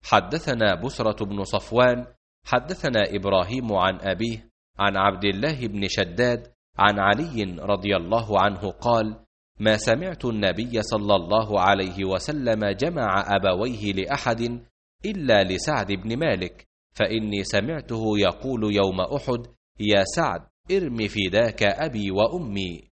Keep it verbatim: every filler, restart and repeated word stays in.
حدثنا بسرة بن صفوان حدثنا إبراهيم عن أبيه عن عبد الله بن شداد عن علي رضي الله عنه قال: ما سمعت النبي صلى الله عليه وسلم جمع أبويه لأحد إلا لسعد بن مالك، فإني سمعته يقول يوم أحد: يا سعد ارم فداك أبي وأمي.